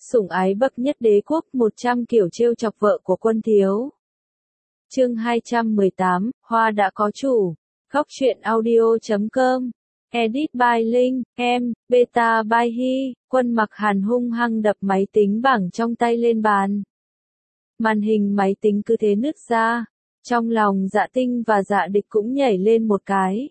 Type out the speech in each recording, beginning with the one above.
Sủng ái bậc nhất đế quốc, 100 kiểu trêu chọc vợ của Quân Thiếu. Chương 218, Hoa đã có chủ. Góc truyện audio.com. Edit by Linh, em, beta by Hi. Quân Mặc Hàn hung hăng đập máy tính bảng trong tay lên bàn. Màn hình máy tính cứ thế nứt ra. Trong lòng Dạ Tinh và Dạ Địch cũng nhảy lên một cái.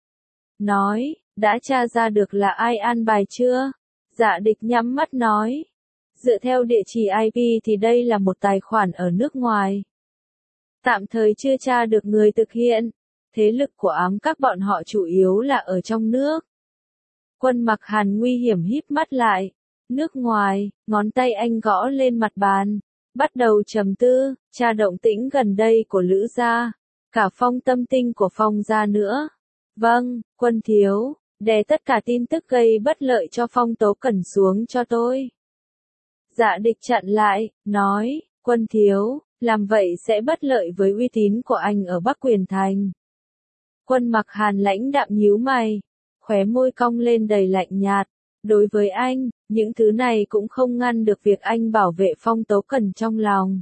Nói, đã tra ra được là ai an bài chưa? Dạ Địch nhắm mắt nói. Dựa theo địa chỉ IP thì đây là một tài khoản ở nước ngoài. Tạm thời chưa tra được người thực hiện. Thế lực của ám các bọn họ chủ yếu là ở trong nước. Quân Mặc Hàn nguy hiểm híp mắt lại. Nước ngoài, ngón tay anh gõ lên mặt bàn. Bắt đầu trầm tư, tra động tĩnh gần đây của Lữ gia. Cả Phong Tâm Tinh của Phong gia nữa. Vâng, Quân Thiếu, đè tất cả tin tức gây bất lợi cho Phong Tố Cẩn xuống cho tôi. Dạ Địch chặn lại, nói, Quân Thiếu, làm vậy sẽ bất lợi với uy tín của anh ở Bắc Quyền Thành. Quân Mặc Hàn lãnh đạm nhíu mày, khóe môi cong lên đầy lạnh nhạt. Đối với anh, những thứ này cũng không ngăn được việc anh bảo vệ Phong Tố Cẩn trong lòng.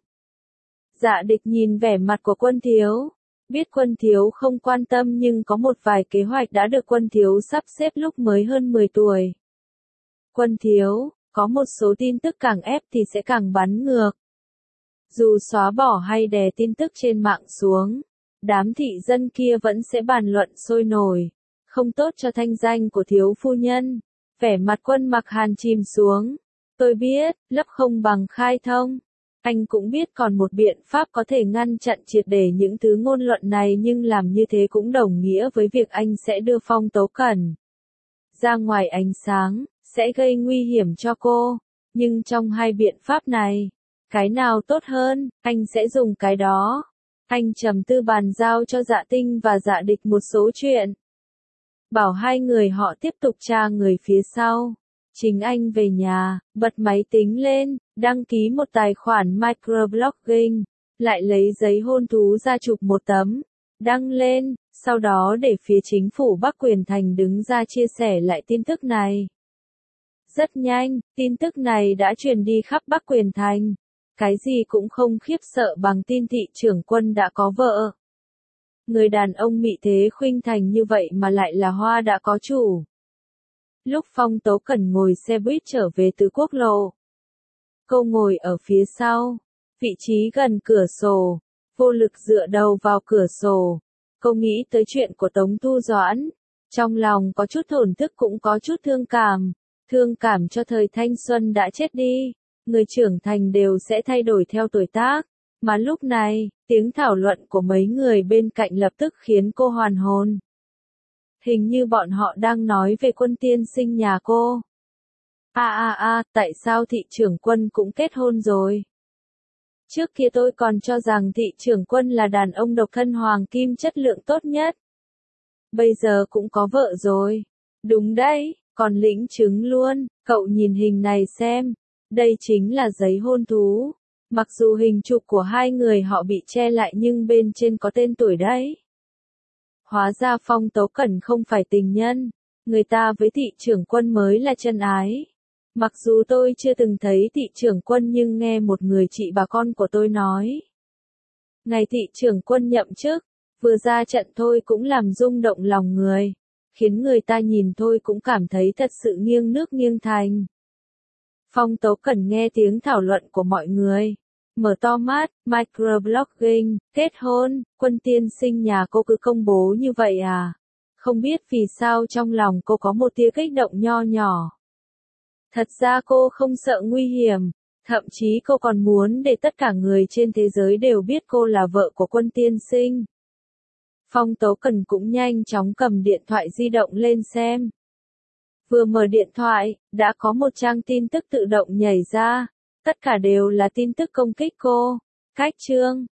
Dạ Địch nhìn vẻ mặt của Quân Thiếu. Biết Quân Thiếu không quan tâm nhưng có một vài kế hoạch đã được Quân Thiếu sắp xếp lúc mới hơn 10 tuổi. Quân Thiếu, có một số tin tức càng ép thì sẽ càng bắn ngược. Dù xóa bỏ hay đè tin tức trên mạng xuống, đám thị dân kia vẫn sẽ bàn luận sôi nổi. Không tốt cho thanh danh của thiếu phu nhân. Vẻ mặt Quân Mặc Hàn chìm xuống. Tôi biết, lấp không bằng khai thông. Anh cũng biết còn một biện pháp có thể ngăn chặn triệt để những thứ ngôn luận này, nhưng làm như thế cũng đồng nghĩa với việc anh sẽ đưa Phong Tố Cẩn ra ngoài ánh sáng, sẽ gây nguy hiểm cho cô. Nhưng trong hai biện pháp này, cái nào tốt hơn, anh sẽ dùng cái đó. Anh trầm tư bàn giao cho Dạ Tinh và Dạ Địch một số chuyện. Bảo hai người họ tiếp tục tra người phía sau. Chính anh về nhà, bật máy tính lên, đăng ký một tài khoản microblogging, lại lấy giấy hôn thú ra chụp một tấm, đăng lên, sau đó để phía chính phủ Bắc Quyền Thành đứng ra chia sẻ lại tin tức này. Rất nhanh, tin tức này đã truyền đi khắp Bắc Quyền Thành. Cái gì cũng không khiếp sợ bằng tin thị trưởng Quân đã có vợ. Người đàn ông mị thế khuynh thành như vậy mà lại là Hoa đã có chủ. Lúc Phong Tố Cẩn ngồi xe buýt trở về từ quốc lộ, cô ngồi ở phía sau, vị trí gần cửa sổ, vô lực dựa đầu vào cửa sổ. Cô nghĩ tới chuyện của Tống Thu Doãn, trong lòng có chút thổn thức cũng có chút thương cảm cho thời thanh xuân đã chết đi. Người trưởng thành đều sẽ thay đổi theo tuổi tác, mà lúc này, tiếng thảo luận của mấy người bên cạnh lập tức khiến cô hoàn hồn. Hình như bọn họ đang nói về Quân tiên sinh nhà cô. Tại sao thị trưởng Quân cũng kết hôn rồi? Trước kia tôi còn cho rằng thị trưởng Quân là đàn ông độc thân hoàng kim chất lượng tốt nhất. Bây giờ cũng có vợ rồi. Đúng đấy, còn lĩnh chứng luôn, cậu nhìn hình này xem. Đây chính là giấy hôn thú. Mặc dù hình chụp của hai người họ bị che lại nhưng bên trên có tên tuổi đấy. Hóa ra Phong Tố Cẩn không phải tình nhân. Người ta với thị trưởng Quân mới là chân ái. Mặc dù tôi chưa từng thấy thị trưởng Quân nhưng nghe một người chị bà con của tôi nói. Ngày thị trưởng Quân nhậm chức, vừa ra trận thôi cũng làm rung động lòng người. Khiến người ta nhìn thôi cũng cảm thấy thật sự nghiêng nước nghiêng thành. Phong Tố Cẩn nghe tiếng thảo luận của mọi người. Mở to mắt, microblogging, kết hôn, Quân tiên sinh nhà cô cứ công bố như vậy à? Không biết vì sao trong lòng cô có một tia kích động nho nhỏ. Thật ra cô không sợ nguy hiểm, thậm chí cô còn muốn để tất cả người trên thế giới đều biết cô là vợ của Quân tiên sinh. Phong Tố Cẩn cũng nhanh chóng cầm điện thoại di động lên xem. Vừa mở điện thoại, đã có một trang tin tức tự động nhảy ra. Tất cả đều là tin tức công kích cô. Cách chương,